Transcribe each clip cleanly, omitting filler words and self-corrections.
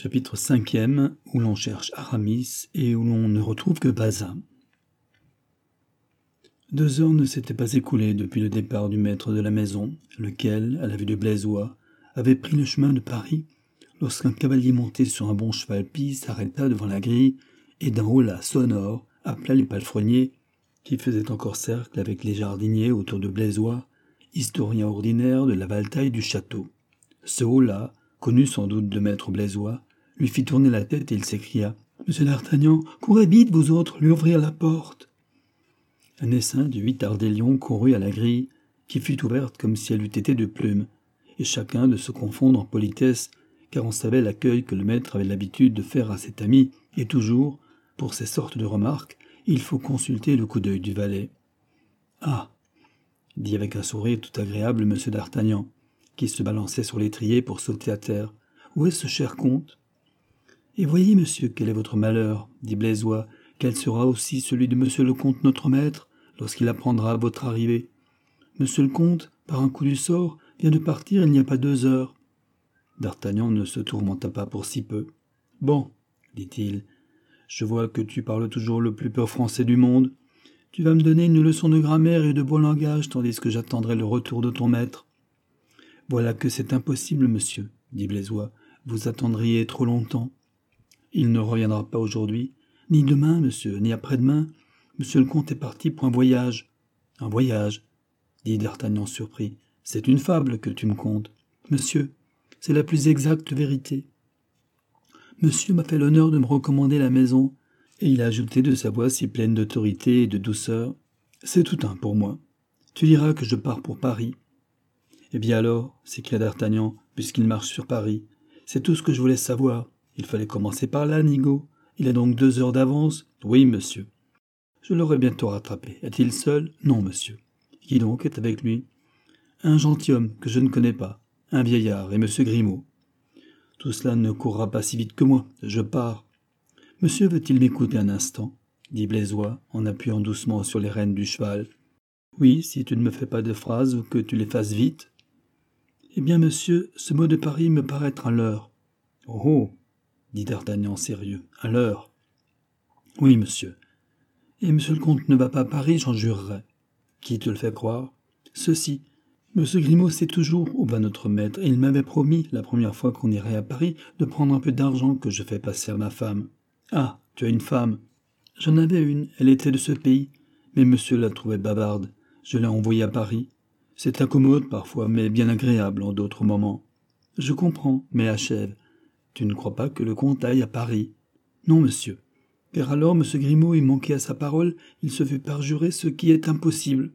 Chapitre 5e, où l'on cherche Aramis et où l'on ne retrouve que Bazin. 2 heures ne s'étaient pas écoulées depuis le départ du maître de la maison, lequel, à la vue de Blaisois, avait pris le chemin de Paris, lorsqu'un cavalier monté sur un bon cheval pie s'arrêta devant la grille et d'un holà sonore appela les palefreniers, qui faisaient encore cercle avec les jardiniers autour de Blaisois, historien ordinaire de la Valtaille du château. Ce holà, connu sans doute de maître Blaisois, lui fit tourner la tête et il s'écria « Monsieur d'Artagnan, courez vite, vous autres, lui ouvrir la porte !» Un essaim de 8 ardélions courut à la grille, qui fut ouverte comme si elle eût été de plume, et chacun de se confondre en politesse, car on savait l'accueil que le maître avait l'habitude de faire à cet ami, et toujours, pour ces sortes de remarques, il faut consulter le coup d'œil du valet. « Ah !» dit avec un sourire tout agréable M. d'Artagnan, qui se balançait sur l'étrier pour sauter à terre. « Où est ce cher comte ?»« Et voyez, monsieur, quel est votre malheur, dit Blaisois, quel sera aussi celui de monsieur le comte notre maître, lorsqu'il apprendra votre arrivée. Monsieur le comte, par un coup du sort, vient de partir il n'y a pas 2 heures. » D'Artagnan ne se tourmenta pas pour si peu. « Bon, dit-il, je vois que tu parles toujours le plus pur français du monde. Tu vas me donner une leçon de grammaire et de bon langage, tandis que j'attendrai le retour de ton maître. »« Voilà que c'est impossible, monsieur, dit Blaisois. Vous attendriez trop longtemps. Il ne reviendra pas aujourd'hui, ni demain, monsieur, ni après-demain. Monsieur le comte est parti pour un voyage. »« Un voyage, dit D'Artagnan surpris. C'est une fable que tu me contes. Monsieur, c'est la plus exacte vérité. Monsieur m'a fait l'honneur de me recommander la maison, et il a ajouté de sa voix si pleine d'autorité et de douceur. C'est tout un pour moi. Tu diras que je pars pour Paris. Eh bien alors, s'écria D'Artagnan, puisqu'il marche sur Paris, c'est tout ce que je voulais savoir. Il fallait commencer par là, Nigaud. Il a donc 2 heures d'avance? Oui, monsieur. Je l'aurai bientôt rattrapé. Est-il seul? Non, monsieur. Qui donc est avec lui? Un gentilhomme que je ne connais pas, un vieillard et monsieur Grimaud. Tout cela ne courra pas si vite que moi. Je pars. Monsieur veut-il m'écouter un instant? Dit Blaisois, en appuyant doucement sur les rênes du cheval. Oui, si tu ne me fais pas de phrases ou que tu les fasses vite. Eh bien, monsieur, ce mot de Paris me paraît être un leurre. Oh, oh, dit D'Artagnan sérieux, un leurre. Oui, monsieur. Et monsieur le comte ne va pas à Paris, j'en jurerais. Qui te le fait croire? Ceci. Monsieur Grimaud sait toujours où va notre maître, et il m'avait promis, la première fois qu'on irait à Paris, de prendre un peu d'argent que je fais passer à ma femme. Ah, tu as une femme? J'en avais une, elle était de ce pays, mais monsieur la trouvait bavarde. Je l'ai envoyée à Paris. C'est incommode parfois, mais bien agréable en d'autres moments. Je comprends, mais achève. Tu ne crois pas que le comte aille à Paris? Non, monsieur. Car alors, monsieur Grimaud, il manquait à sa parole, il se fut perjurer ce qui est impossible.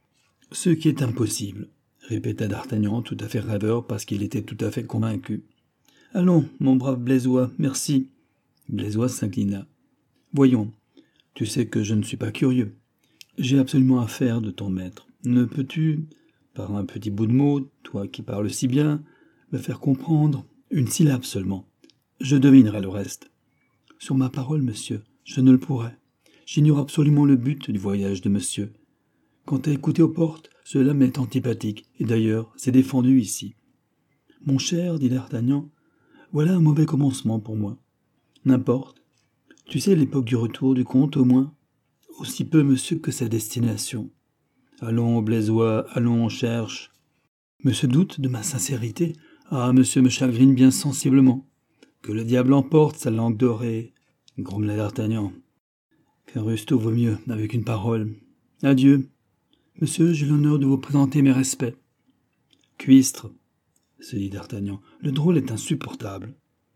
Ce qui est impossible, répéta D'Artagnan, tout à fait rêveur, parce qu'il était tout à fait convaincu. Allons, mon brave Blaisois, merci. Blaisois s'inclina. Voyons, tu sais que je ne suis pas curieux. J'ai absolument affaire de ton maître. Ne peux-tu, par un petit bout de mot, toi qui parles si bien, me faire comprendre une syllabe seulement? Je devinerai le reste. Sur ma parole, monsieur, je ne le pourrai. J'ignore absolument le but du voyage de monsieur. Quant à écouter aux portes, cela m'est antipathique, et d'ailleurs, c'est défendu ici. Mon cher, dit D'Artagnan, voilà un mauvais commencement pour moi. N'importe. Tu sais l'époque du retour du comte, au moins? Aussi peu, monsieur, que sa destination. Allons, Blaisois, allons, on cherche. Monsieur doute de ma sincérité? Ah, monsieur me chagrine bien sensiblement. Que le diable emporte sa langue dorée, grommela D'Artagnan. Qu'un rusto vaut mieux avec une parole. Adieu. Monsieur, j'ai l'honneur de vous présenter mes respects. Cuistre, se dit D'Artagnan, le drôle est insupportable.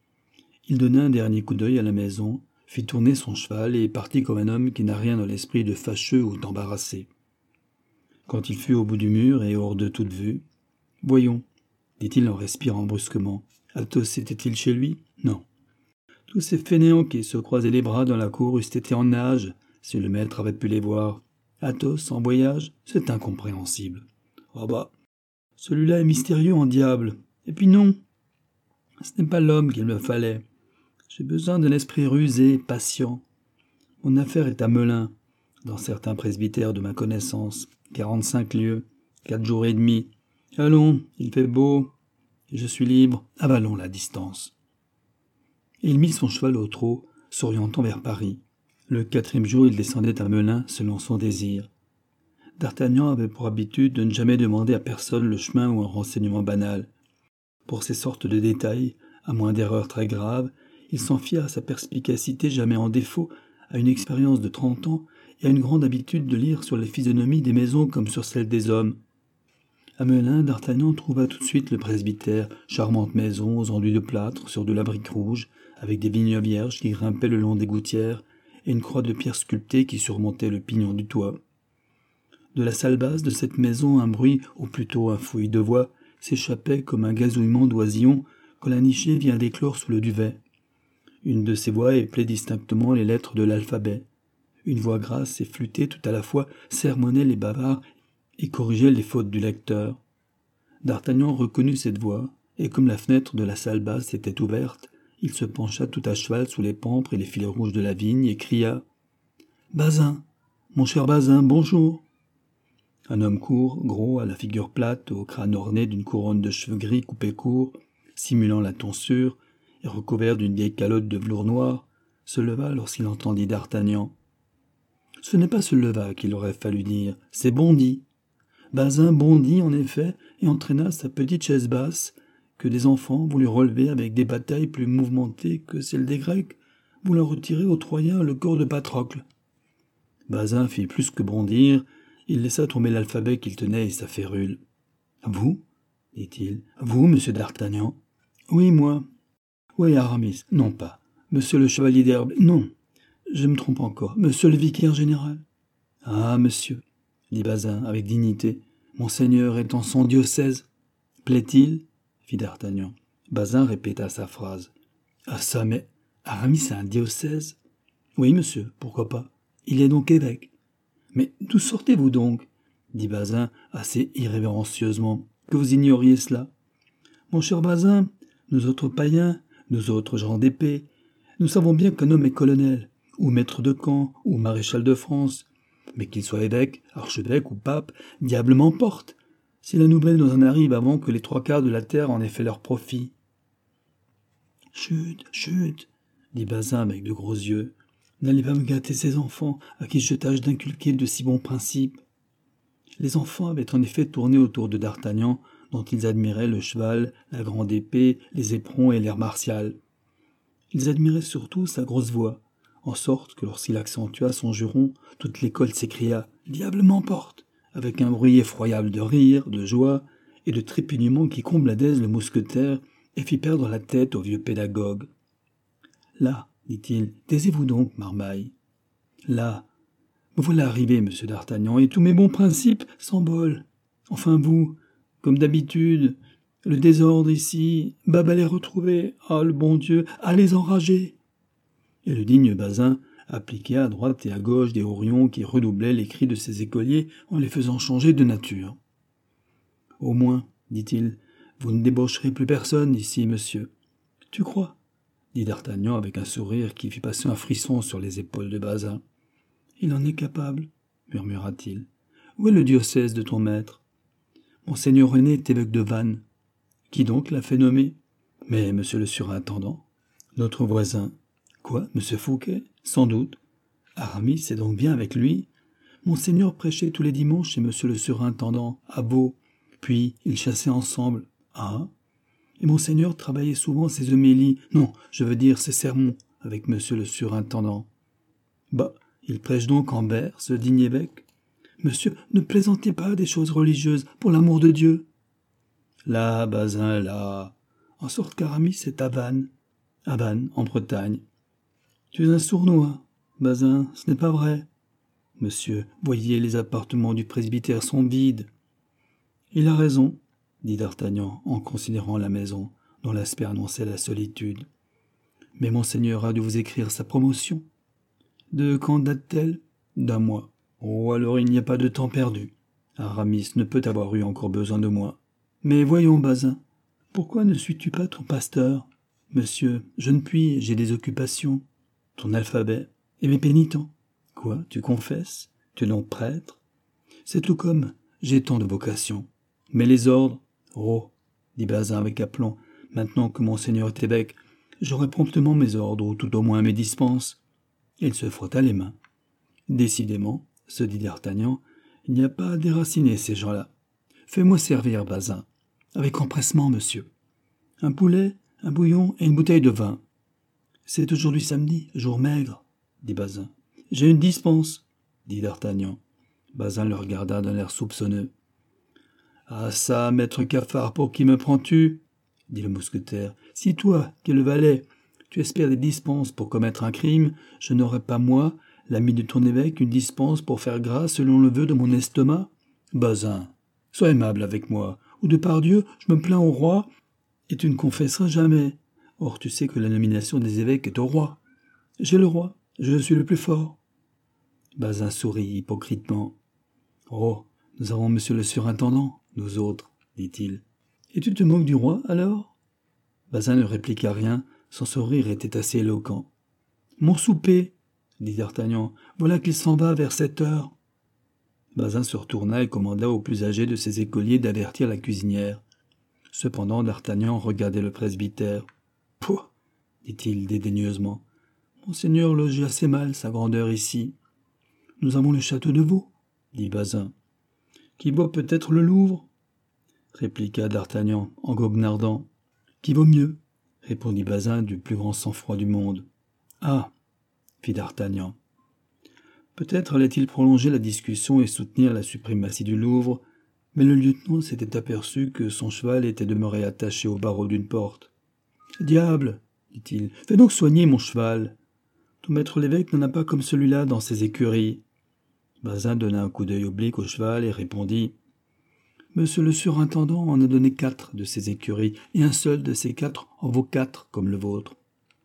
Il donna un dernier coup d'œil à la maison, fit tourner son cheval et partit comme un homme qui n'a rien dans l'esprit de fâcheux ou d'embarrassé. Quand il fut au bout du mur et hors de toute vue, « Voyons, dit-il en respirant brusquement, Athos était-il chez lui? Non. Tous ces fainéants qui se croisaient les bras dans la cour eussent été en nage, si le maître avait pu les voir. Athos en voyage, c'est incompréhensible. Ah bah, celui-là est mystérieux en diable. Et puis non, ce n'est pas l'homme qu'il me fallait. J'ai besoin d'un esprit rusé, patient. Mon affaire est à Melun, dans certains presbytères de ma connaissance, 45 lieues, 4 jours et demi. Allons, il fait beau, et je suis libre, avalons la distance. et il mit son cheval au trot, s'orientant vers Paris. Le 4e jour, il descendait à Melun selon son désir. D'Artagnan avait pour habitude de ne jamais demander à personne le chemin ou un renseignement banal. Pour ces sortes de détails, à moins d'erreurs très graves, il s'en fia à sa perspicacité jamais en défaut, à une expérience de 30 ans et à une grande habitude de lire sur les physionomies des maisons comme sur celles des hommes. À Melun, D'Artagnan trouva tout de suite le presbytère, charmante maison aux enduits de plâtre sur de la brique rouge, avec des vignes vierges qui grimpaient le long des gouttières, et une croix de pierre sculptée qui surmontait le pignon du toit. De la salle basse de cette maison, un bruit, ou plutôt un fouillis de voix, s'échappait comme un gazouillement d'oisillons quand la nichée vient d'éclore sous le duvet. Une de ces voix éplait distinctement les lettres de l'alphabet. Une voix grasse et flûtée tout à la fois sermonnait les bavards et corrigeait les fautes du lecteur. D'Artagnan reconnut cette voix, et comme la fenêtre de la salle basse était ouverte, il se pencha tout à cheval sous les pampres et les filets rouges de la vigne et cria « Bazin, mon cher Bazin, bonjour !» Un homme court, gros, à la figure plate, au crâne orné d'une couronne de cheveux gris coupés courts, simulant la tonsure, et recouvert d'une vieille calotte de velours noir, se leva lorsqu'il entendit D'Artagnan. Ce n'est pas se leva qu'il aurait fallu dire, c'est bondit. Bazin bondit en effet et entraîna sa petite chaise basse, que des enfants voulurent relever avec des batailles plus mouvementées que celles des Grecs, voulant retirer aux Troyens le corps de Patrocle. Bazin fit plus que bondir, il laissa tomber l'alphabet qu'il tenait et sa férule. « Vous » dit-il. « Vous, monsieur D'Artagnan ?»« Oui, moi. »« Oui, Aramis. »« Non pas. Monsieur le chevalier d'Herbe. »« Non. Je me trompe encore. Monsieur le vicaire général. »« Ah, monsieur, » dit Bazin avec dignité, « monseigneur est en son diocèse. »« Plaît-il » fit D'Artagnan. Bazin répéta sa phrase. « Ah ça, mais Aramis a un diocèse ?»« Oui, monsieur, pourquoi pas. Il est donc évêque. »« Mais d'où sortez-vous donc ?» dit Bazin assez irrévérencieusement. « Que vous ignoriez cela. »« Mon cher Bazin, nous autres païens, nous autres gens d'épée, nous savons bien qu'un homme est colonel, ou maître de camp, ou maréchal de France, mais qu'il soit évêque, archevêque ou pape, diable m'emporte, si la nouvelle nous en arrive avant que les 3/4 de la terre en aient fait leur profit. »« Chut, chut, dit Bazin avec de gros yeux. N'allez pas me gâter ces enfants à qui je tâche d'inculquer de si bons principes. Les enfants avaient en effet tourné autour de D'Artagnan, dont ils admiraient le cheval, la grande épée, les éperons et l'air martial. Ils admiraient surtout sa grosse voix, en sorte que lorsqu'il accentua son juron, toute l'école s'écria « Diable m'emporte !» avec un bruit effroyable de rire, de joie et de trépignement qui combla d'aise le mousquetaire et fit perdre la tête au vieux pédagogue. « Là, dit-il, taisez-vous donc, marmaille. Là, me voilà arrivé, monsieur D'Artagnan, et tous mes bons principes s'envolent. Enfin vous, comme d'habitude, le désordre ici, Bab à les retrouver, ah le bon Dieu, à les enrager. » Et le digne Bazin appliquait à droite et à gauche des horions qui redoublaient les cris de ses écoliers en les faisant changer de nature. « Au moins, dit-il, vous ne débaucherez plus personne ici, monsieur. »« Tu crois ?» dit D'Artagnan avec un sourire qui fit passer un frisson sur les épaules de Bazin. « Il en est capable, murmura-t-il. Où est le diocèse de ton maître ? Monseigneur René est évêque de Vannes. Qui donc l'a fait nommer ? Mais monsieur le surintendant, notre voisin. Quoi, monsieur Fouquet ? Sans doute. Aramis est donc bien avec lui. Monseigneur prêchait tous les dimanches chez monsieur le surintendant, à Vaux. Puis ils chassaient ensemble. Ah ? Et monseigneur travaillait souvent ses homélies, non, je veux dire ses sermons, avec monsieur le surintendant. Bah, il prêche donc en Berre, ce digne évêque. Monsieur, ne plaisantez pas des choses religieuses, pour l'amour de Dieu. Là, Bazin, là, en sorte qu'Aramis est à Vannes, en Bretagne. Tu es un sournois, Bazin, ce n'est pas vrai. Monsieur, voyez, les appartements du presbytère sont vides. Il a raison, dit D'Artagnan en considérant la maison, dont l'aspect annonçait la solitude. Mais monseigneur a dû vous écrire sa promotion. De quand date-t-elle ? D'un mois. Oh, alors il n'y a pas de temps perdu. Aramis ne peut avoir eu encore besoin de moi. Mais voyons, Bazin, pourquoi ne suis-tu pas ton pasteur ? Monsieur, je ne puis, j'ai des occupations. Ton alphabet et mes pénitents. Quoi, tu confesses ? Tu es donc prêtre ? C'est tout comme, j'ai tant de vocations. Mais les ordres ? Oh, dit Bazin avec aplomb, maintenant que monseigneur est évêque, j'aurai promptement mes ordres, ou tout au moins mes dispenses. » Il se frotta les mains. « Décidément, se dit d'Artagnan, il n'y a pas à déraciner ces gens-là. Fais-moi servir, Bazin. Avec empressement, monsieur. Un poulet, un bouillon et une bouteille de vin. »« C'est aujourd'hui samedi, jour maigre, » dit Bazin. « J'ai une dispense, » dit d'Artagnan. Bazin le regarda d'un air soupçonneux. « Ah ça, maître Cafard, pour qui me prends-tu » dit le mousquetaire. « Si toi, qui es le valet, tu espères des dispenses pour commettre un crime, je n'aurai pas, moi, l'ami de ton évêque, une dispense pour faire grâce selon le vœu de mon estomac. Bazin, sois aimable avec moi, ou de par Dieu, je me plains au roi, et tu ne confesseras jamais. Or tu sais que la nomination des évêques est au roi. J'ai le roi, je suis le plus fort. » Bazin sourit hypocritement. « Oh, nous avons monsieur le surintendant, nous autres, dit-il. Et tu te moques du roi, alors ?» Bazin ne répliqua rien, son sourire était assez éloquent. « Mon souper, dit d'Artagnan, voilà qu'il s'en va vers 7 heures. » Bazin se retourna et commanda au plus âgé de ses écoliers d'avertir la cuisinière. Cependant, d'Artagnan regardait le presbytère. « Pouh !» dit-il dédaigneusement. « Monseigneur loge assez mal sa grandeur ici. »« Nous avons le château de Vaux, » dit Bazin. « Qui vaut peut-être le Louvre ?» répliqua d'Artagnan en goguenardant. « Qui vaut mieux ?» répondit Bazin du plus grand sang-froid du monde. « Ah !» fit d'Artagnan. Peut-être allait-il prolonger la discussion et soutenir la suprématie du Louvre, mais le lieutenant s'était aperçu que son cheval était demeuré attaché au barreau d'une porte. « Diable !» dit-il, « fais donc soigner mon cheval. Ton maître l'évêque n'en a pas comme celui-là dans ses écuries. » Bazin donna un coup d'œil oblique au cheval et répondit « Monsieur le surintendant en a donné 4 de ses écuries, et un seul de ces 4 en vaut 4 comme le vôtre. »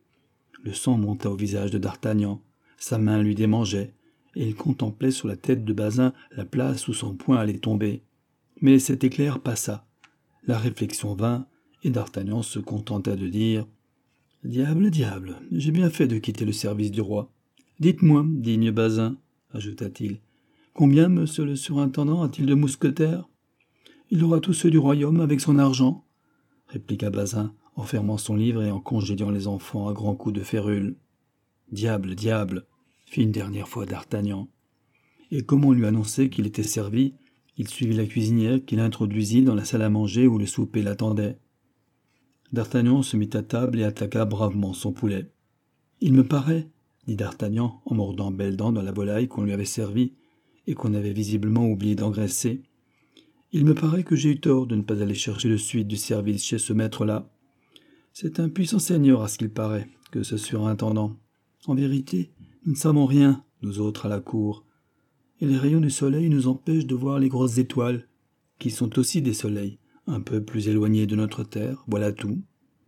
Le sang monta au visage de d'Artagnan, sa main lui démangeait, et il contemplait sur la tête de Bazin la place où son poing allait tomber. Mais cet éclair passa. La réflexion vint, et d'Artagnan se contenta de dire « Diable, diable, j'ai bien fait de quitter le service du roi. Dites-moi, digne Bazin, ajouta-t-il, combien monsieur le surintendant a-t-il de mousquetaires ? » « Il aura tous ceux du royaume avec son argent, » répliqua Bazin, en fermant son livre et en congédiant les enfants à grands coups de férule. « Diable, diable !» fit une dernière fois d'Artagnan. Et comme on lui annonçait qu'il était servi, il suivit la cuisinière qui l'introduisit dans la salle à manger où le souper l'attendait. D'Artagnan se mit à table et attaqua bravement son poulet. « Il me paraît, » dit d'Artagnan en mordant belle dent dans la volaille qu'on lui avait servie et qu'on avait visiblement oublié d'engraisser, « il me paraît que j'ai eu tort de ne pas aller chercher de suite du service chez ce maître-là. C'est un puissant seigneur à ce qu'il paraît, que ce surintendant. En vérité, nous ne savons rien, nous autres à la cour, et les rayons du soleil nous empêchent de voir les grosses étoiles, qui sont aussi des soleils, un peu plus éloignés de notre terre, voilà tout. »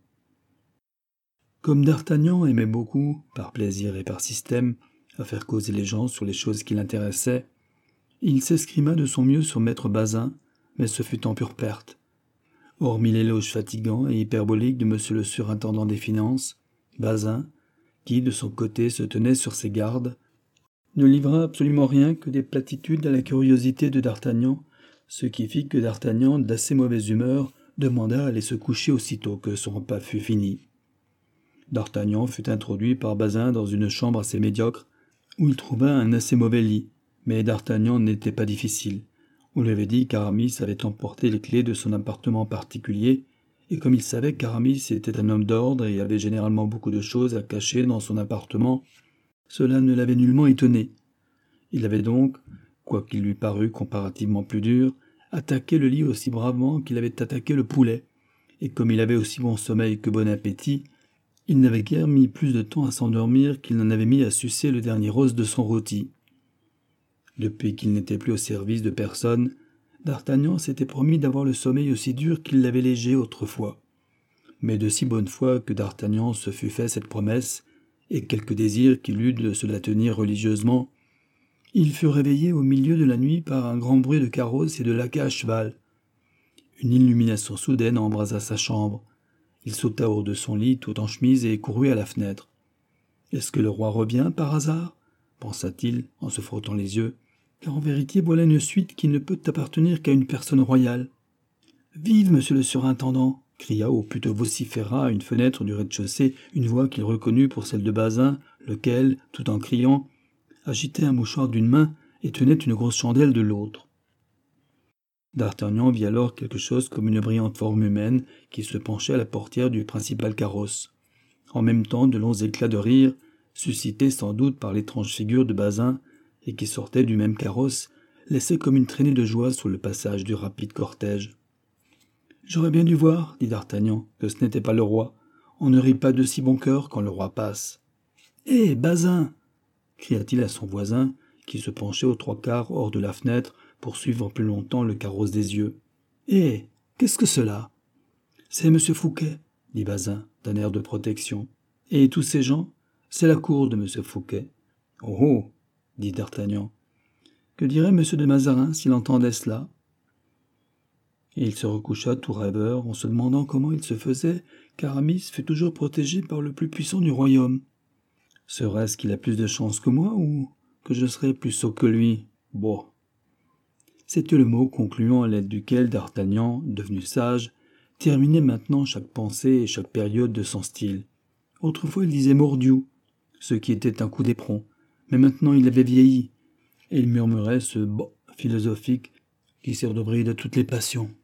Comme d'Artagnan aimait beaucoup, par plaisir et par système, à faire causer les gens sur les choses qui l'intéressaient, il s'escrima de son mieux sur maître Bazin, mais ce fut en pure perte. Hormis l'éloge fatigant et hyperbolique de monsieur le surintendant des finances, Bazin, qui de son côté se tenait sur ses gardes, ne livra absolument rien que des platitudes à la curiosité de d'Artagnan, ce qui fit que d'Artagnan, d'assez mauvaise humeur, demanda à aller se coucher aussitôt que son repas fut fini. D'Artagnan fut introduit par Bazin dans une chambre assez médiocre, où il trouva un assez mauvais lit, mais d'Artagnan n'était pas difficile. On lui avait dit qu'Aramis avait emporté les clés de son appartement particulier, et comme il savait qu'Aramis était un homme d'ordre et avait généralement beaucoup de choses à cacher dans son appartement, cela ne l'avait nullement étonné. Il avait donc, quoiqu'il lui parût comparativement plus dur, attaqué le lit aussi bravement qu'il avait attaqué le poulet, et comme il avait aussi bon sommeil que bon appétit, il n'avait guère mis plus de temps à s'endormir qu'il n'en avait mis à sucer le dernier os de son rôti. Depuis qu'il n'était plus au service de personne, d'Artagnan s'était promis d'avoir le sommeil aussi dur qu'il l'avait léger autrefois. Mais de si bonne foi que d'Artagnan se fût fait cette promesse, et quelque désir qu'il eût de se la tenir religieusement, il fut réveillé au milieu de la nuit par un grand bruit de carrosse et de laquais à cheval. Une illumination soudaine embrasa sa chambre. Il sauta hors de son lit tout en chemise et courut à la fenêtre. « Est-ce que le roi revient par hasard ?» pensa-t-il en se frottant les yeux, car en vérité voilà une suite qui ne peut appartenir qu'à une personne royale. « Vive, monsieur le surintendant !» cria ou plutôt vociféra à une fenêtre du rez-de-chaussée une voix qu'il reconnut pour celle de Bazin, lequel, tout en criant, agitait un mouchoir d'une main et tenait une grosse chandelle de l'autre. D'Artagnan vit alors quelque chose comme une brillante forme humaine qui se penchait à la portière du principal carrosse. En même temps, de longs éclats de rire, suscités sans doute par l'étrange figure de Bazin, et qui sortait du même carrosse, laissaient comme une traînée de joie sur le passage du rapide cortège. « J'aurais bien dû voir, dit D'Artagnan, que ce n'était pas le roi. On ne rit pas de si bon cœur quand le roi passe. »« Hé, Bazin !» cria-t-il à son voisin, qui se penchait aux trois quarts hors de la fenêtre pour suivre plus longtemps le carrosse des yeux. « Hé, qu'est-ce que cela ?»« C'est M. Fouquet, » dit Bazin, d'un air de protection. « Et tous ces gens, c'est la cour de M. Fouquet. »« Oh oh !» dit D'Artagnan. « Que dirait M. de Mazarin s'il entendait cela ?» Et il se recoucha tout rêveur en se demandant comment il se faisait qu'Aramis fut toujours protégé par le plus puissant du royaume. Serait-ce qu'il a plus de chance que moi ou que je serais plus sot que lui? Bon. C'était le mot concluant à l'aide duquel D'Artagnan, devenu sage, terminait maintenant chaque pensée et chaque période de son style. Autrefois il disait mordiou, ce qui était un coup d'éperon, mais maintenant il avait vieilli, et il murmurait ce « bon » philosophique qui sert de bride à toutes les passions.